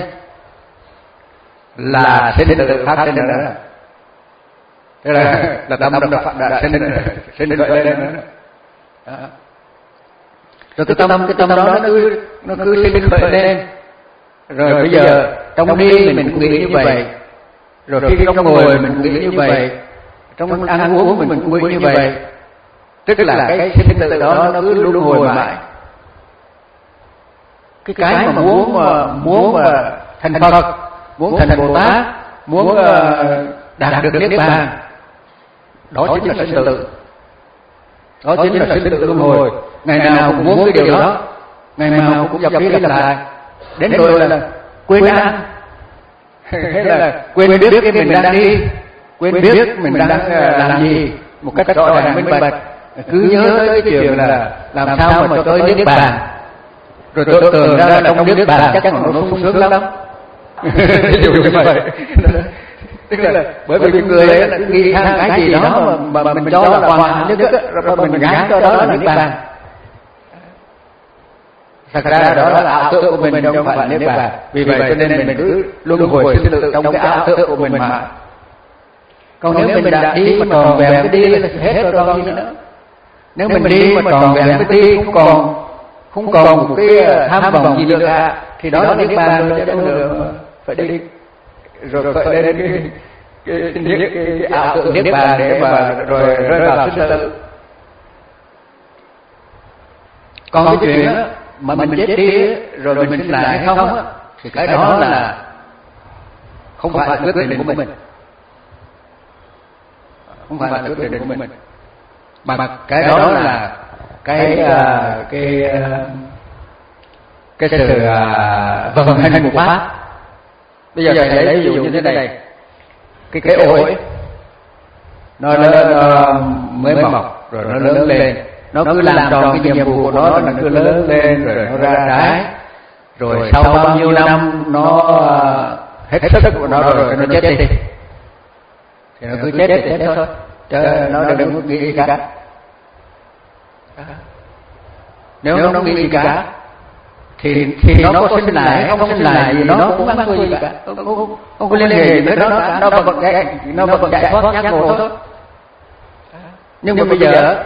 là sinh tử phát sinh nữa. Thế là là tâm đã đã sinh sinh khởi lên nữa. Đó. Rồi cái tâm cái tâm đó nó cứ nó cứ sinh khởi lên. Rồi bây giờ trong đi mình cũng nghĩ như vậy, rồi khi trong ngồi mình cũng nghĩ như vậy, trong ăn uống mình cũng nghĩ như vậy. Tức là cái sinh tử đó nó cứ luân hồi mãi. Cái cái mà muốn mà muốn mà thành Phật, muốn thành Bồ Tát, muốn đạt được niết bàn, đó chính là sinh tử. Đó chính là sinh tử luân hồi. Ngày nào cũng muốn cái điều đó, ngày nào cũng dập đi lặp lại, đến rồi là quên ăn, hay là quên biết cái mình đang đi, quên biết mình đang làm gì một cách rõ ràng minh bạch, cứ nhớ tới cái chuyện là làm sao mà cho tới niết bàn, rồi tôi tưởng ra là trong niết bàn chắc nó sung sướng lắm. Ví dụ như vậy. Tức là bởi vì người ấy là nghĩ sang cái gì đó mà mà mình cho là hoàn hảo nhất, rồi mình gán cho đó là niết bàn. Thật ra đó là ảo tưởng của mình, không phải là niết bàn. Vì vậy cho nên mình cứ luân hồi sinh tử trong cái ảo tưởng của mình mà. Còn nếu mình đã đi mà tròn vẹn cái đi là hết rồi, còn gì nữa. Nếu mình đi mà tròn vẹn cái đi không còn không còn một cái tham vọng gì nữa cả, thì đó là niết bàn rồi, chứ đâu nữa phải đi rồi khởi lên cái cái, cái, cái, cái ảo tưởng niết bàn để mà rồi rơi vào sinh tử. Còn cái chuyện đó, mà mình chết đi rồi mình sinh lại hay không á, thì cái đó là không phải là quyết định của mình, không phải là quyết định của mình, mà cái đó là cái cái cái sự vận hành của pháp. Bây giờ thầy lấy ví dụ như thế này, cái cái ổi nó nó, nó mới mọc rồi nó lớn lên, nó cứ làm tròn cái nhiệm vụ của nó là cứ lớn lên rồi nó ra trái, rồi sau bao nhiêu năm nó hết sức của nó rồi nó chết đi, thì nó cứ chết thì chết thôi, chứ nó đừng có nghĩ gì cả. Nếu nó nghĩ gì cả thì thì nó có sinh lại không sinh lại gì nó cũng không có gì cả, không không không có liên hệ gì với nó cả, nó vẫn chạy nó vẫn chạy thoát giác ngộ thôi. Nhưng mà bây giờ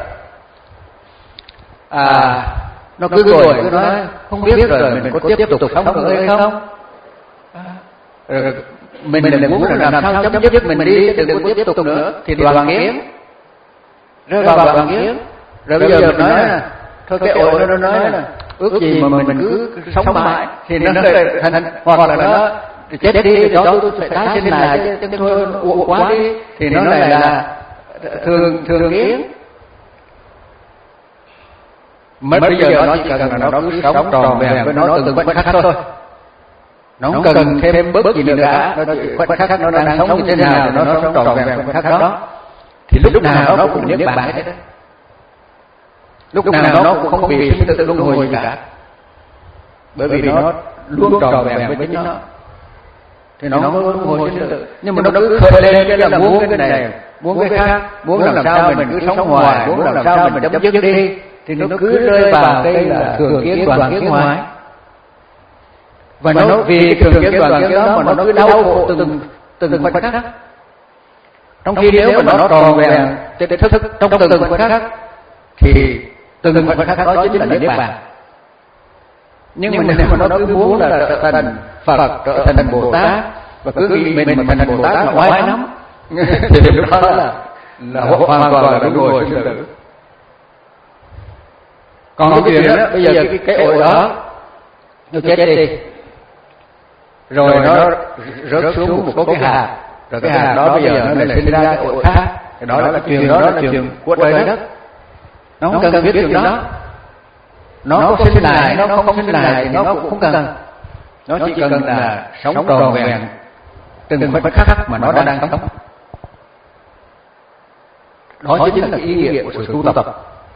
à nó cứ ngồi cứ nói không biết rồi mình có tiếp tục sống nữa hay không, rồi mình mình muốn là làm sao chấm dứt mình đi đừng có tiếp tục nữa, thì đoàn kiếm rơi vào đoàn kiếm. Rồi bây giờ mình nói là thôi cái ổi nó nói là ước gì mà mình, mình cứ sống mãi thì nó thành, hoặc là nó chết đi cho tôi phải tái sinh lại chứ thôi uổng quá đi, thì nó lại là thường thường kiến. Mất bây giờ nó chỉ cần là nó cứ sống tròn vẹn với nó từng khoảnh khắc thôi, nó không cần thêm bớt gì nữa cả, nó khoảnh khắc nó đang sống như thế nào thì nó sống trọn vẹn khoảnh khắc đó, thì lúc nào nó cũng niết bàn hết. Lúc nào nó cũng không bị sinh tử luân hồi gì cả, bởi vì nó luôn trọn vẹn với chính nó, thì nó không có luân hồi sinh tử. Nhưng mà nó cứ khởi lên cái là muốn cái này, muốn cái khác, muốn làm sao mình cứ sống hoài, muốn làm sao mình chấm dứt đi, thì nó cứ rơi vào cái là thường kiến toàn kiến hoài. Và nó vì cái thường kiến toàn kiến đó mà nó cứ đau khổ từng từng khoảnh khắc. Trong khi nếu mà nó tròn vẹn thức thức trong từng khoảnh khắc thì từng khoảnh khắc đó chính là niết bàn. Nhưng mà nếu mà nó cứ muốn là trở thành Phật, trở thành Bồ Tát và cứ nghĩ mình mà thành Bồ Tát là oai lắm, thì lúc đó là là hoàn toàn là luân hồi sinh tử. Còn cái chuyện đó bây giờ cái cái ổi đó nó chết đi, rồi nó rớt xuống một cái hạt, rồi cái hạt đó bây giờ nó lại sinh ra cái ổi khác, cái đó là cái chuyện đó là chuyện của trời đất, nó không cần biết chuyện đó. Nó có sinh lại, nó không sinh lại thì nó cũng không cần, nó chỉ cần là sống tròn vẹn từng khoảnh khắc mà nó đang sống. Đó chính là cái ý nghĩa của sự tu tập.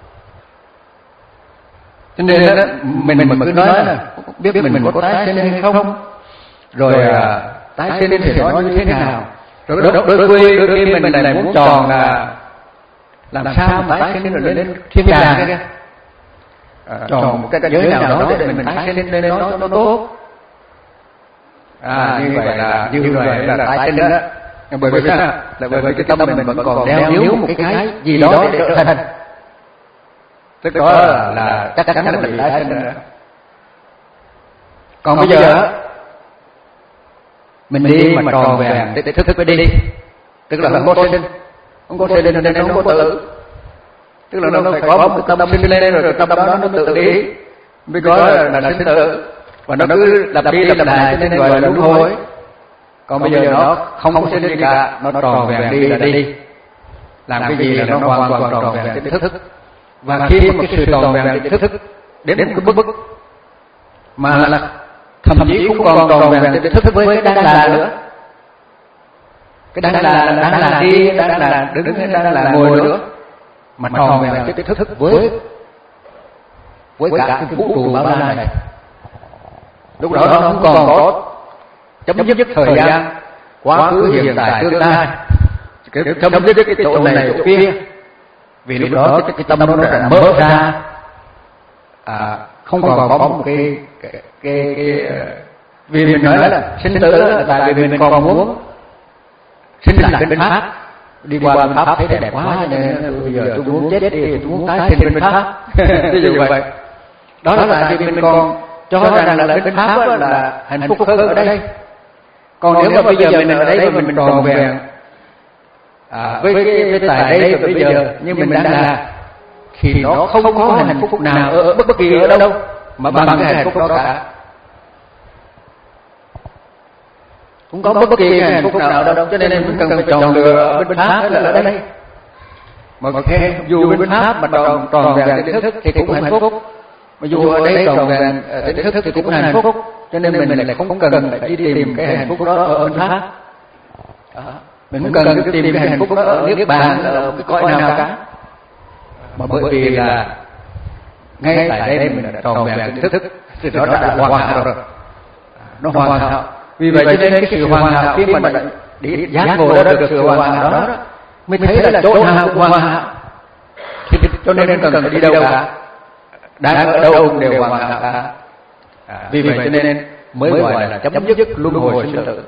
Cho nên đó, mình mình cứ nói là biết mình có tái sinh hay không, rồi à, tái sinh thì nó như thế nào, rồi đôi, đôi, đôi khi đôi khi mình lại muốn tròn là làm sao mà tái sinh rồi lên thiên đàng kia, à, tròn một cái giới nào đó để mình tái sinh lên nó cho nó tốt. À, như vậy là như vậy là tái sinh đó. Bởi vì sao? Là bởi vì cái tâm mình vẫn còn đeo níu một cái cái gì đó để trở thành. Tức đó là, là chắc chắn là mình tái sinh nữa. Còn bây giờ mình đi mà tròn vẹn để thức thức mới đi, tức là không có sinh, không có sinh nên không có tử. Tức là nó phải có một cái tâm sinh lên rồi cái tâm đó nó tự đi mới có là, là sinh tử, và nó cứ lặp đi lặp lại cho nên gọi là luân hồi. Còn bây giờ nó không có sinh gì cả, nó tròn vẹn đi là đi, làm cái gì là nó hoàn toàn tròn vẹn trên thức. Và khi mà cái sự tròn vẹn trên thức đến một cái mức mà là thậm chí cũng còn tròn vẹn trên thức với cái đang là nữa, cái đang là đang là đi, đang là đứng, đang là ngồi nữa, mà tròn vẹn trên thức với với cả cái vũ trụ bao la này. Lúc đó nó không còn có chấm dứt thời gian quá khứ hiện tại tương lai, chấm dứt cái chỗ này chỗ kia, vì lúc đó cái, cái tâm nó đã mở ra, à, không còn có một cái cái, cái, cái vì mình nói là sinh tử là tại vì mình còn muốn sinh lại bên pháp, đi qua bên pháp thấy đẹp quá nên bây giờ tôi muốn chết đi, tôi muốn tái sinh bên pháp. Ví dụ vậy. Đó là tại vì mình còn cho rằng là bên pháp là hạnh phúc hơn ở đây. Còn nếu mà bây giờ mình ở đây mà mình tròn vẹn à, với cái với tại đây và bây giờ như mình đang là, thì nó không có hạnh phúc nào ở bất kỳ ở đâu mà bằng cái hạnh phúc đó cả. Cũng có bất kỳ hạnh phúc nào đâu, cho nên mình cần phải chọn lựa ở bên pháp hay là ở đây. Mà khen dù bên pháp mà tròn tròn vẹn đến thức thì cũng hạnh phúc, mà dù ở đây tròn vẹn đến thức thì cũng hạnh phúc. Cho nên mình lại không cần phải đi tìm cái hạnh phúc đó ở bên pháp. Mình không cần đi tìm cái hạnh phúc đó ở niết bàn, ở cái cõi nào cả. Mà bởi vì là ngay tại đây mình đã tròn vẹn đến thức thì nó đã hoàn hảo rồi, nó hoàn hảo. Vì vậy cho nên cái sự hoàn hảo khi mà đi giác ngộ đó được sự hoàn hảo đó, mình thấy là chỗ nào cũng hoàn hảo, cho nên cần phải đi đâu cả, đang ở đâu cũng đều hoàn hảo cả. À, vì vậy cho nên mới gọi là chấm dứt luân hồi sinh tử.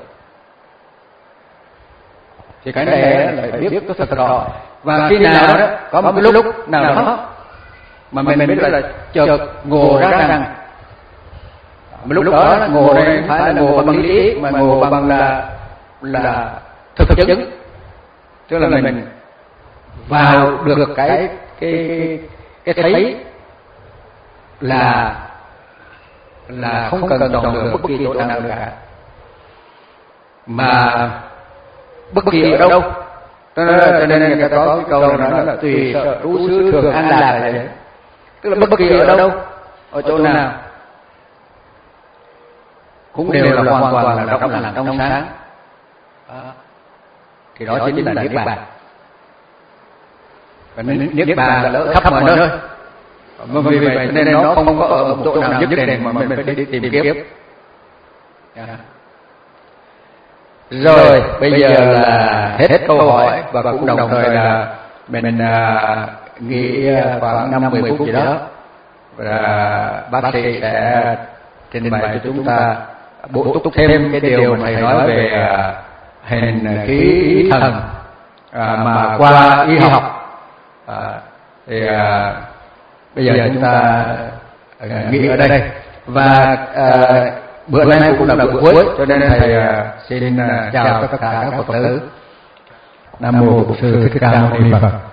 Thì cái này là phải biết có thật rõ. Và khi nào đó có một cái lúc nào đó mà mình biết là chợt ngộ ra rằng, mà lúc đó là ngộ đây không phải là ngộ bằng lý, mà ngộ bằng là là thực chứng, tức là mình vào được cái cái cái thấy là là không cần chọn lựa bất kỳ chỗ nào nữa cả, mà bất kỳ ở đâu. Cho nên người ta có cái câu nói là tùy sợ trú xứ thường an lạc là vậy, tức là bất kỳ ở đâu, ở chỗ nào cũng đều là hoàn toàn là trong lành trong sáng. Đó. Thì đó chính là niết bàn. Và niết bàn là ở khắp mọi nơi. Vì vậy nên nó không có ở một chỗ nào nhất định mà mình phải đi tìm kiếm. Rồi bây giờ là hết câu hỏi và cũng đồng thời là mình uh, nghỉ khoảng năm mười phút gì đó, và bác sĩ sẽ trình bày cho chúng ta bổ túc thêm cái điều mà thầy nói về uh, hình khí ý thần uh, mà qua y học. Uh, thì uh, bây giờ chúng ta uh, nghỉ ở đây, và uh, bữa nay cũng là bữa cuối, cho nên thầy uh, xin uh, chào tất cả các Phật tử. Nam mô Bổn Sư Thích Ca Mâu Ni Phật.